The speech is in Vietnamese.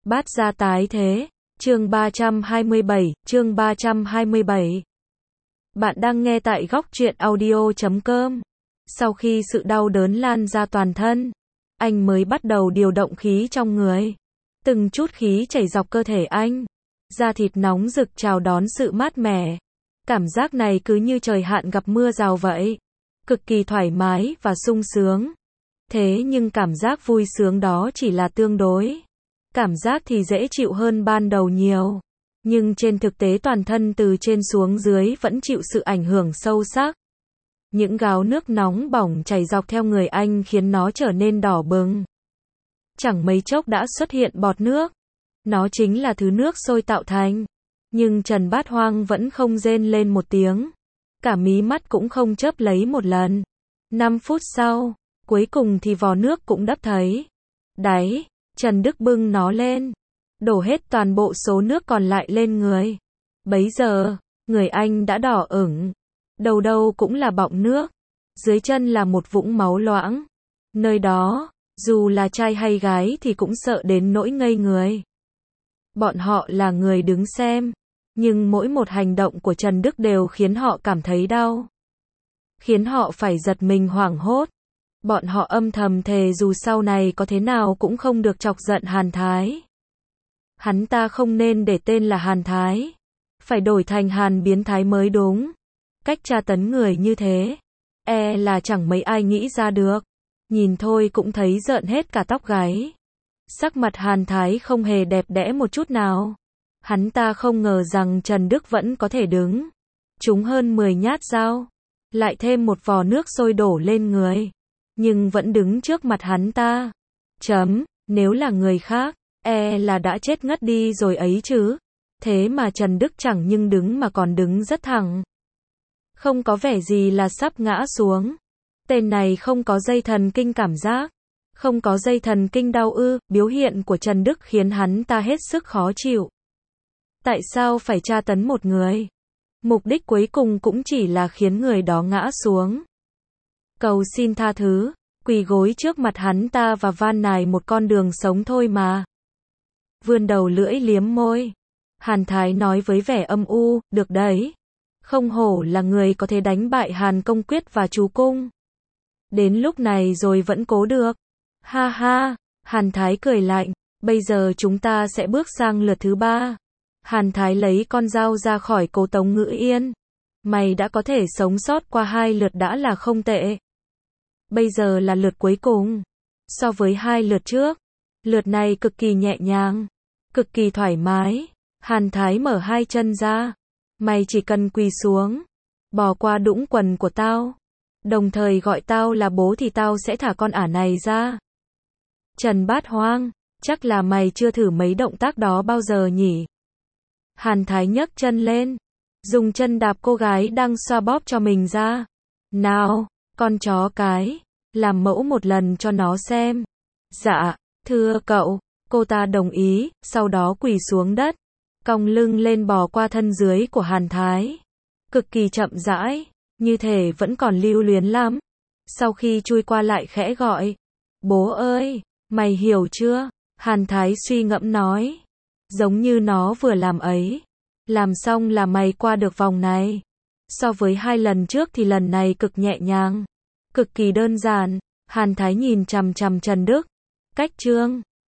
Bát gia tái thế, chương 327, chương 327. Bạn đang nghe tại góc truyện audio.com. Sau khi sự đau đớn lan ra toàn thân, anh mới bắt đầu điều động khí trong người. Từng chút khí chảy dọc cơ thể anh. Da thịt nóng rực chào đón sự mát mẻ. Cảm giác này cứ như trời hạn gặp mưa rào vậy. Cực kỳ thoải mái và sung sướng. Thế nhưng cảm giác vui sướng đó chỉ là tương đối. Cảm giác thì dễ chịu hơn ban đầu nhiều. Nhưng trên thực tế toàn thân từ trên xuống dưới vẫn chịu sự ảnh hưởng sâu sắc. Những gáo nước nóng bỏng chảy dọc theo người anh khiến nó trở nên đỏ bừng. Chẳng mấy chốc đã xuất hiện bọt nước. Nó chính là thứ nước sôi tạo thành. Nhưng Trần Bát Hoang vẫn không rên lên một tiếng. Cả mí mắt cũng không chớp lấy một lần. 5 phút sau, cuối cùng thì vò nước cũng đắp thấy đáy. Trần Đức bưng nó lên, đổ hết toàn bộ số nước còn lại lên người. Bấy giờ, người anh đã đỏ ửng, đầu đâu cũng là bọng nước, dưới chân là một vũng máu loãng. Nơi đó, dù là trai hay gái thì cũng sợ đến nỗi ngây người. Bọn họ là người đứng xem, nhưng mỗi một hành động của Trần Đức đều khiến họ cảm thấy đau, khiến họ phải giật mình hoảng hốt. Bọn họ âm thầm thề dù sau này có thế nào cũng không được chọc giận Hàn Thái. Hắn ta không nên để tên là Hàn Thái, phải đổi thành Hàn Biến Thái mới đúng. Cách tra tấn người như thế, là chẳng mấy ai nghĩ ra được. Nhìn thôi cũng thấy rợn hết cả tóc gáy. Sắc mặt Hàn Thái không hề đẹp đẽ một chút nào. Hắn ta không ngờ rằng Trần Đức vẫn có thể đứng trúng hơn 10 nhát dao, lại thêm một vò nước sôi đổ lên người, nhưng vẫn đứng trước mặt hắn ta. Nếu là người khác, là đã chết ngất đi rồi ấy chứ. Thế mà Trần Đức chẳng nhưng đứng mà còn đứng rất thẳng. Không có vẻ gì là sắp ngã xuống. Tên này không có dây thần kinh cảm giác. Không có dây thần kinh đau ư. Biểu hiện của Trần Đức khiến hắn ta hết sức khó chịu. Tại sao phải tra tấn một người? Mục đích cuối cùng cũng chỉ là khiến người đó ngã xuống. Cầu xin tha thứ, quỳ gối trước mặt hắn ta và van nài một con đường sống thôi mà. Vươn đầu lưỡi liếm môi. Hàn Thái nói với vẻ âm u, được đấy. Không hổ là người có thể đánh bại Hàn Công Quyết và chú Cung. Đến lúc này rồi vẫn cố được. Ha ha, Hàn Thái cười lạnh, bây giờ chúng ta sẽ bước sang lượt thứ 3. Hàn Thái lấy con dao ra khỏi cổ Tống Ngữ Yên. Mày đã có thể sống sót qua 2 lượt đã là không tệ. Bây giờ là lượt cuối cùng. So với 2 lượt trước, lượt này cực kỳ nhẹ nhàng, cực kỳ thoải mái. Hàn Thái mở 2 chân ra. Mày chỉ cần quỳ xuống, bò qua đũng quần của tao, đồng thời gọi tao là bố thì tao sẽ thả con ả này ra. Trần Bát Hoang, chắc là mày chưa thử mấy động tác đó bao giờ nhỉ? Hàn Thái nhấc chân lên, dùng chân đạp cô gái đang xoa bóp cho mình ra. Nào, con chó cái, làm mẫu một lần cho nó xem. Dạ, thưa cậu. Cô ta đồng ý, sau đó quỳ xuống đất, cong lưng lên bò qua thân dưới của Hàn Thái. Cực kỳ chậm rãi, như thể vẫn còn lưu luyến lắm. Sau khi chui qua lại khẽ gọi. Bố ơi, mày hiểu chưa? Hàn Thái suy ngẫm nói. Giống như nó vừa làm ấy. Làm xong là mày qua được vòng này. So với 2 lần trước thì lần này cực nhẹ nhàng, cực kỳ đơn giản. Hàn Thái nhìn chằm chằm Trần Đức. Cách trương,